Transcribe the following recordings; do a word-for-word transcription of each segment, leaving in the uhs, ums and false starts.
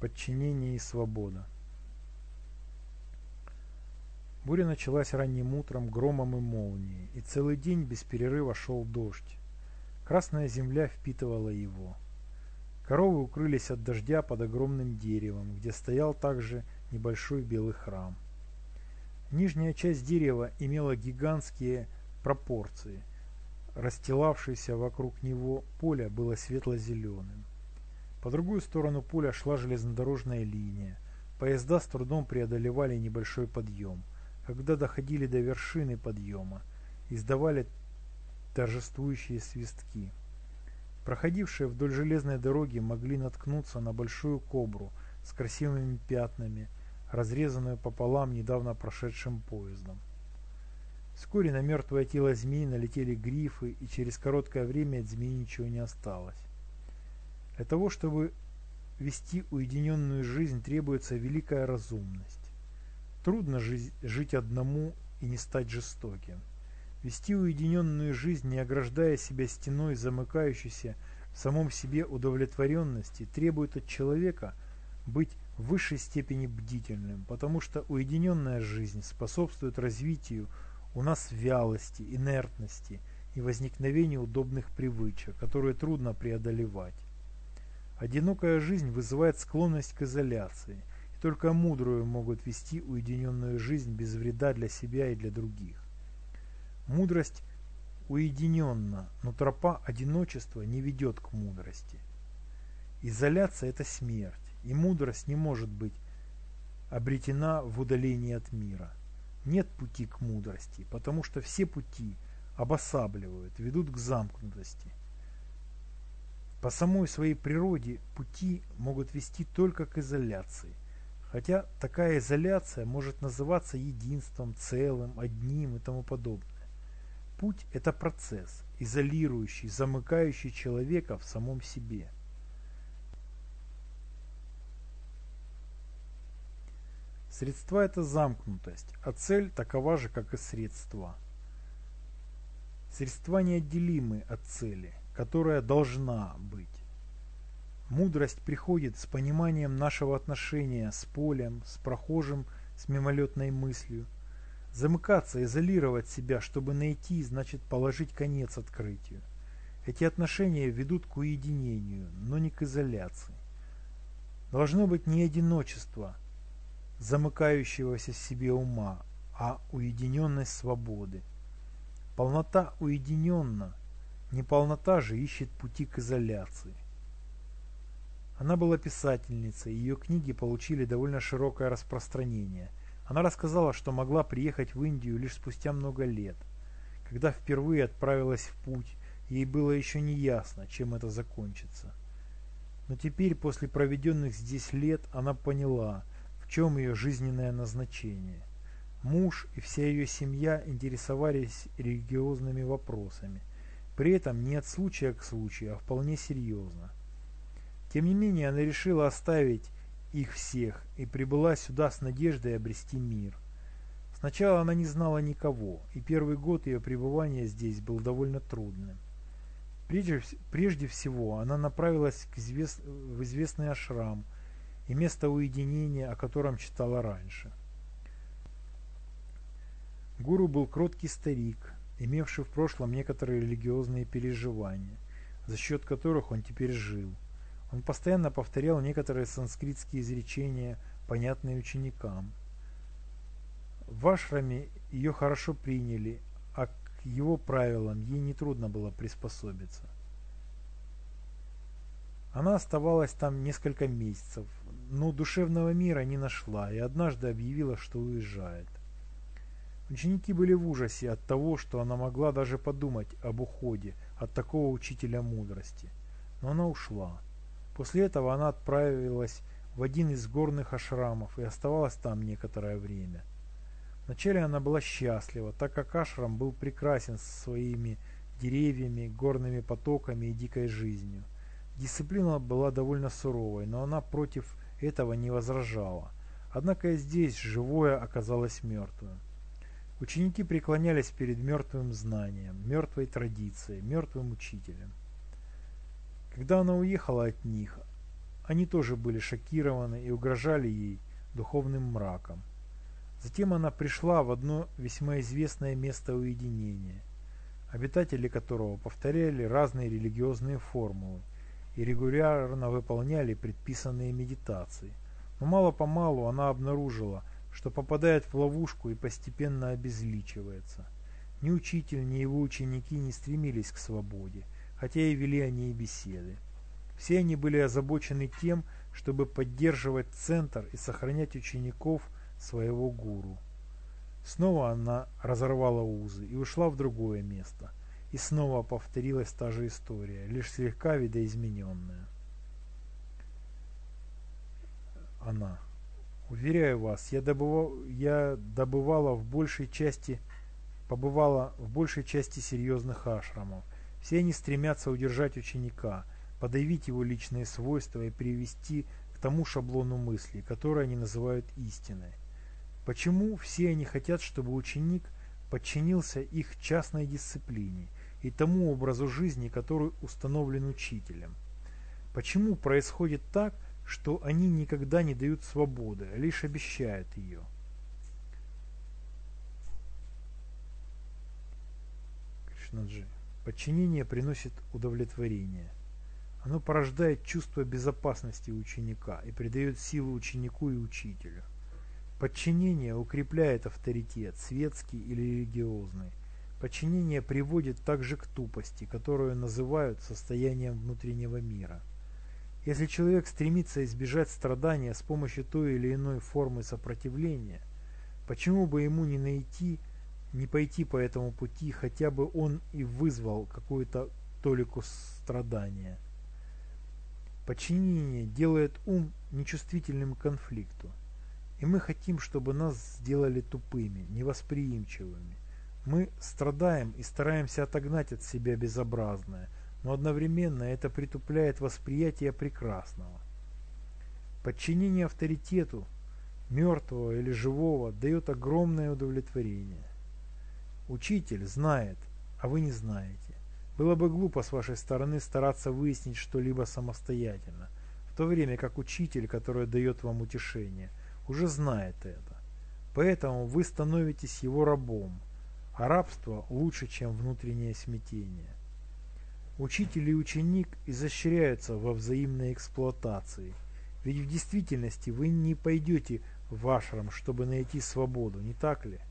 Подчинение и свобода. Буря началась ранним утром громом и молнией, и целый день без перерыва шел дождь. Красная земля впитывала его. Коровы укрылись от дождя под огромным деревом, где стоял также небольшой белый храм. Нижняя часть дерева имела гигантские пропорции. Расстилавшееся вокруг него поле было светло-зеленым. По другую сторону поля шла железнодорожная линия. Поезда с трудом преодолевали небольшой подъем. Когда доходили до вершины подъема, издавали торжествующие свистки. Проходившие вдоль железной дороги могли наткнуться на большую кобру с красивыми пятнами, разрезанную пополам недавно прошедшим поездом. Вскоре на мертвое тело змеи налетели грифы, и через короткое время от змеи ничего не осталось. Для того, чтобы вести уединенную жизнь, требуется великая разумность. Трудно жить, жить одному и не стать жестоким. Вести уединенную жизнь, не ограждая себя стеной, замыкающейся в самом себе удовлетворенности, требует от человека быть в высшей степени бдительным, потому что уединенная жизнь способствует развитию у нас вялости, инертности и возникновению удобных привычек, которые трудно преодолевать. Одинокая жизнь вызывает склонность к изоляции, и только мудрые могут вести уединенную жизнь без вреда для себя и для других. Мудрость уединенна, но тропа одиночества не ведет к мудрости. Изоляция – это смерть, и мудрость не может быть обретена в удалении от мира. Нет пути к мудрости, потому что все пути обосабливают, ведут к замкнутости. По самой своей природе пути могут вести только к изоляции, хотя такая изоляция может называться единством, целым, одним и тому подобное. Путь – это процесс, изолирующий, замыкающий человека в самом себе. Средства – это замкнутость, а цель такова же, как и средства. Средства неотделимы от цели, которая должна быть. Мудрость приходит с пониманием нашего отношения с полем, с прохожим, с мимолетной мыслью. Замыкаться, изолировать себя, чтобы найти, значит положить конец открытию. Эти отношения ведут к уединению, но не к изоляции. Должно быть не одиночество, замыкающегося в себе ума, а уединенность свободы. Полнота уединенна, неполнота же ищет пути к изоляции. Она была писательницей, ее книги получили довольно широкое распространение. Она рассказала, что могла приехать в Индию лишь спустя много лет. Когда впервые отправилась в путь, ей было еще не ясно, чем это закончится. Но теперь, после проведенных здесь лет, она поняла, в чем ее жизненное назначение. Муж и вся ее семья интересовались религиозными вопросами, при этом не от случая к случаю, а вполне серьезно. Тем не менее, она решила оставить их всех и прибыла сюда с надеждой обрести мир. Сначала она не знала никого, и первый год ее пребывания здесь был довольно трудным. Прежде, прежде всего, она направилась к извест... в известный ашрам и место уединения, о котором читала раньше. Гуру был кроткий старик, имевший в прошлом некоторые религиозные переживания, за счет которых он теперь жил. Он постоянно повторял некоторые санскритские изречения, понятные ученикам. В ашраме ее хорошо приняли, а к его правилам ей нетрудно было приспособиться. Она оставалась там несколько месяцев, но душевного мира не нашла и однажды объявила, что уезжает. Ученики были в ужасе от того, что она могла даже подумать об уходе от такого учителя мудрости. Но она ушла. После этого она отправилась в один из горных ашрамов и оставалась там некоторое время. Вначале она была счастлива, так как ашрам был прекрасен со своими деревьями, горными потоками и дикой жизнью. Дисциплина была довольно суровой, но она против этого не возражала. Однако и здесь живое оказалось мертвым. Ученики преклонялись перед мертвым знанием, мертвой традицией, мертвым учителем. Когда она уехала от них, они тоже были шокированы и угрожали ей духовным мраком. Затем она пришла в одно весьма известное место уединения, обитатели которого повторяли разные религиозные формулы и регулярно выполняли предписанные медитации. Но мало-помалу она обнаружила, что попадает в ловушку и постепенно обезличивается. Ни учитель, ни его ученики не стремились к свободе, хотя и вели они и беседы. Все они были озабочены тем, чтобы поддерживать центр и сохранять учеников своего гуру. Снова она разорвала узы и ушла в другое место. И снова повторилась та же история, лишь слегка видоизмененная. Она. Уверяю вас, я, добывал, я добывала в большей части, побывала в большей части серьезных ашрамов. Все они стремятся удержать ученика, подавить его личные свойства и привести к тому шаблону мысли, который они называют истиной. Почему все они хотят, чтобы ученик подчинился их частной дисциплине и тому образу жизни, который установлен учителем? Почему происходит так, что они никогда не дают свободы, а лишь обещают ее? Кришнаджи. Подчинение приносит удовлетворение. Оно порождает чувство безопасности ученика и придает силу ученику и учителю. Подчинение укрепляет авторитет, светский или религиозный. Подчинение приводит также к тупости, которую называют состоянием внутреннего мира. Если человек стремится избежать страдания с помощью той или иной формы сопротивления, почему бы ему не найти, не пойти по этому пути, хотя бы он и вызвал какую-то толику страдания? Подчинение делает ум нечувствительным к конфликту. И мы хотим, чтобы нас сделали тупыми, невосприимчивыми. Мы страдаем и стараемся отогнать от себя безобразное, но одновременно это притупляет восприятие прекрасного. Подчинение авторитету, мертвого или живого, дает огромное удовлетворение. Учитель знает, а вы не знаете. Было бы глупо с вашей стороны стараться выяснить что-либо самостоятельно, в то время как учитель, который дает вам утешение, уже знает это. Поэтому вы становитесь его рабом, а рабство лучше, чем внутреннее смятение. Учитель и ученик изощряются во взаимной эксплуатации, ведь в действительности вы не пойдете в ашрам, чтобы найти свободу, не так ли?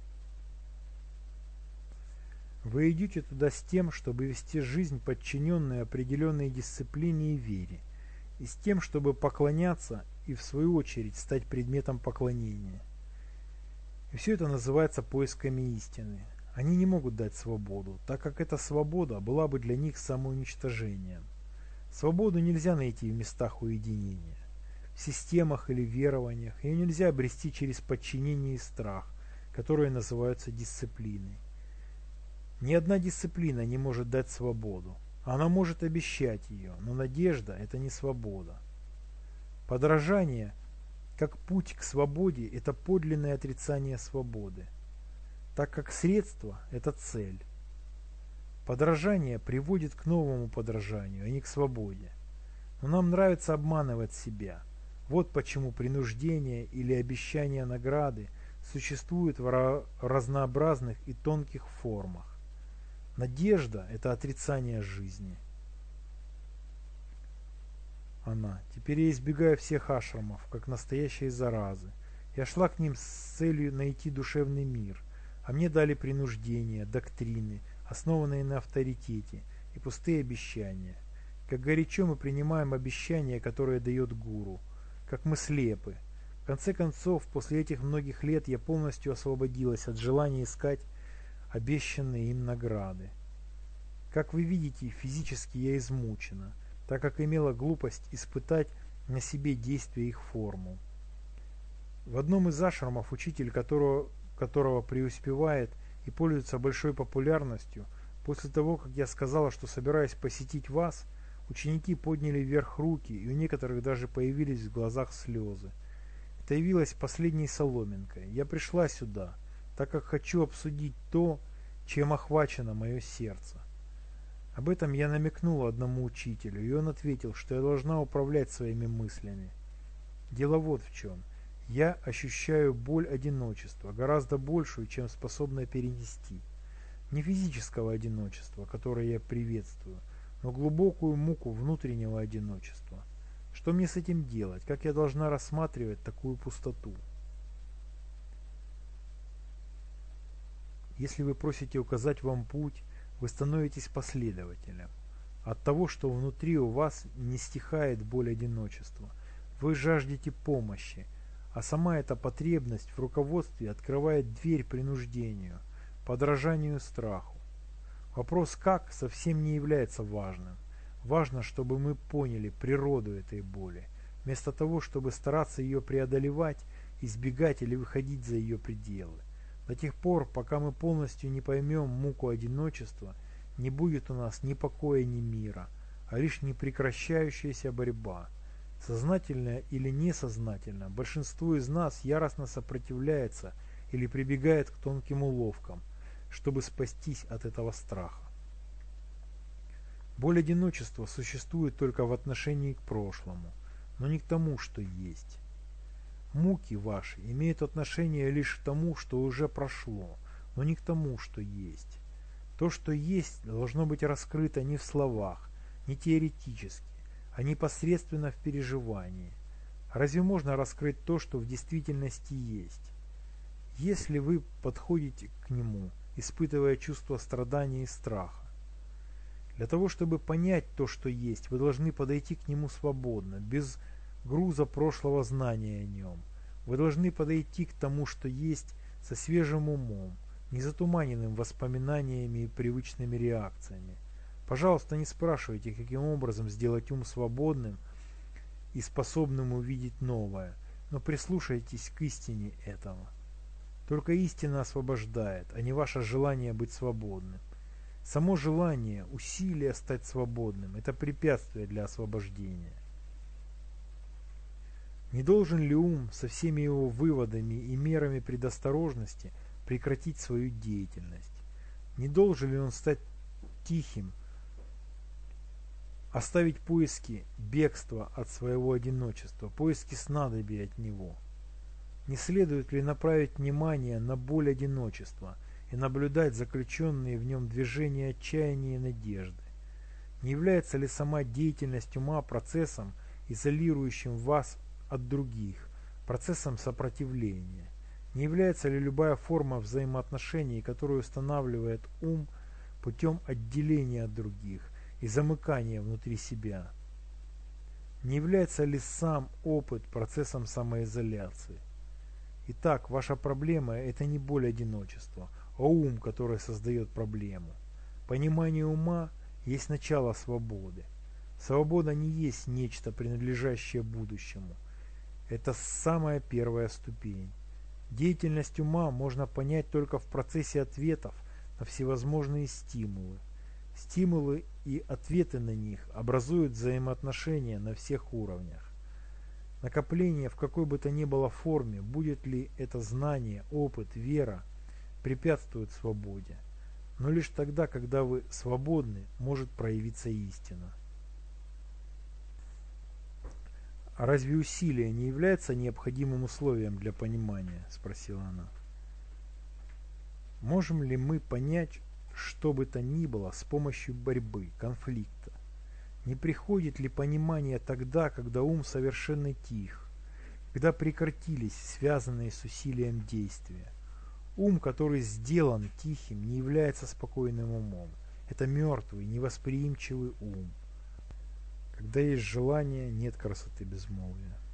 Вы идете туда с тем, чтобы вести жизнь, подчиненную определенной дисциплине и вере, и с тем, чтобы поклоняться и в свою очередь стать предметом поклонения. И все это называется поисками истины. Они не могут дать свободу, так как эта свобода была бы для них самоуничтожением. Свободу нельзя найти в местах уединения, в системах или верованиях, ее нельзя обрести через подчинение и страх, которые называются дисциплиной. Ни одна дисциплина не может дать свободу. Она может обещать ее, но надежда – это не свобода. Подражание, как путь к свободе, это подлинное отрицание свободы, так как средство – это цель. Подражание приводит к новому подражанию, а не к свободе. Но нам нравится обманывать себя. Вот почему принуждение или обещание награды существуют в разнообразных и тонких формах. Надежда – это отрицание жизни. Она. Теперь я избегаю всех ашрамов, как настоящие заразы. Я шла к ним с целью найти душевный мир, а мне дали принуждения, доктрины, основанные на авторитете, и пустые обещания. Как горячо мы принимаем обещания, которые дает гуру, как мы слепы. В конце концов, после этих многих лет я полностью освободилась от желания искать обещанные им награды. Как вы видите, физически я измучена, так как имела глупость испытать на себе действие их формул. В одном из ашрамов учитель, которого, которого преуспевает и пользуется большой популярностью, после того, как я сказала, что собираюсь посетить вас, ученики подняли вверх руки, и у некоторых даже появились в глазах слезы. Это явилось последней соломинкой. Я пришла сюда, так как хочу обсудить то, чем охвачено мое сердце. Об этом я намекнула одному учителю, и он ответил, что я должна управлять своими мыслями. Дело вот в чем. Я ощущаю боль одиночества, гораздо большую, чем способна перенести. Не физического одиночества, которое я приветствую, но глубокую муку внутреннего одиночества. Что мне с этим делать? Как я должна рассматривать такую пустоту? Если вы просите указать вам путь, вы становитесь последователем. От того, что внутри у вас не стихает боль одиночества, вы жаждете помощи, а сама эта потребность в руководстве открывает дверь принуждению, подражанию страху. Вопрос «как» совсем не является важным. Важно, чтобы мы поняли природу этой боли, вместо того, чтобы стараться ее преодолевать, избегать или выходить за ее пределы. До тех пор, пока мы полностью не поймем муку одиночества, не будет у нас ни покоя, ни мира, а лишь непрекращающаяся борьба. Сознательно или несознательно, большинство из нас яростно сопротивляется или прибегает к тонким уловкам, чтобы спастись от этого страха. Боль одиночества существует только в отношении к прошлому, но не к тому, что есть. Муки ваши имеют отношение лишь к тому, что уже прошло, но не к тому, что есть. То, что есть, должно быть раскрыто не в словах, не теоретически, а непосредственно в переживании. Разве можно раскрыть то, что в действительности есть? Если вы подходите к нему, испытывая чувство страдания и страха, для того, чтобы понять то, что есть, вы должны подойти к нему свободно, без груза прошлого знания о нем. Вы должны подойти к тому, что есть, со свежим умом, не затуманенным воспоминаниями и привычными реакциями. Пожалуйста, не спрашивайте, каким образом сделать ум свободным и способным увидеть новое, но прислушайтесь к истине этого. Только истина освобождает, а не ваше желание быть свободным. Само желание, усилие стать свободным – это препятствие для освобождения. Не должен ли ум со всеми его выводами и мерами предосторожности прекратить свою деятельность? Не должен ли он стать тихим, оставить поиски бегства от своего одиночества, поиски снадобий от него? Не следует ли направить внимание на боль одиночества и наблюдать заключенные в нем движения отчаяния и надежды? Не является ли сама деятельность ума процессом, изолирующим вас от других, процессом сопротивления? Не является ли любая форма взаимоотношений, которую устанавливает ум путем отделения от других и замыкания внутри себя? Не является ли сам опыт процессом самоизоляции? Итак, ваша проблема – это не боль одиночества, а ум, который создает проблему. Понимание ума есть начало свободы. Свобода не есть нечто, принадлежащее будущему. Это самая первая ступень. Деятельность ума можно понять только в процессе ответов на всевозможные стимулы. Стимулы и ответы на них образуют взаимоотношения на всех уровнях. Накопление в какой бы то ни было форме, будет ли это знание, опыт, вера, препятствует свободе. Но лишь тогда, когда вы свободны, может проявиться истина. «А разве усилие не является необходимым условием для понимания?» – спросила она. «Можем ли мы понять что бы то ни было с помощью борьбы, конфликта? Не приходит ли понимание тогда, когда ум совершенно тих, когда прекратились связанные с усилием действия? Ум, который сделан тихим, не является спокойным умом. Это мертвый, невосприимчивый ум. Когда есть желание, нет красоты безмолвия.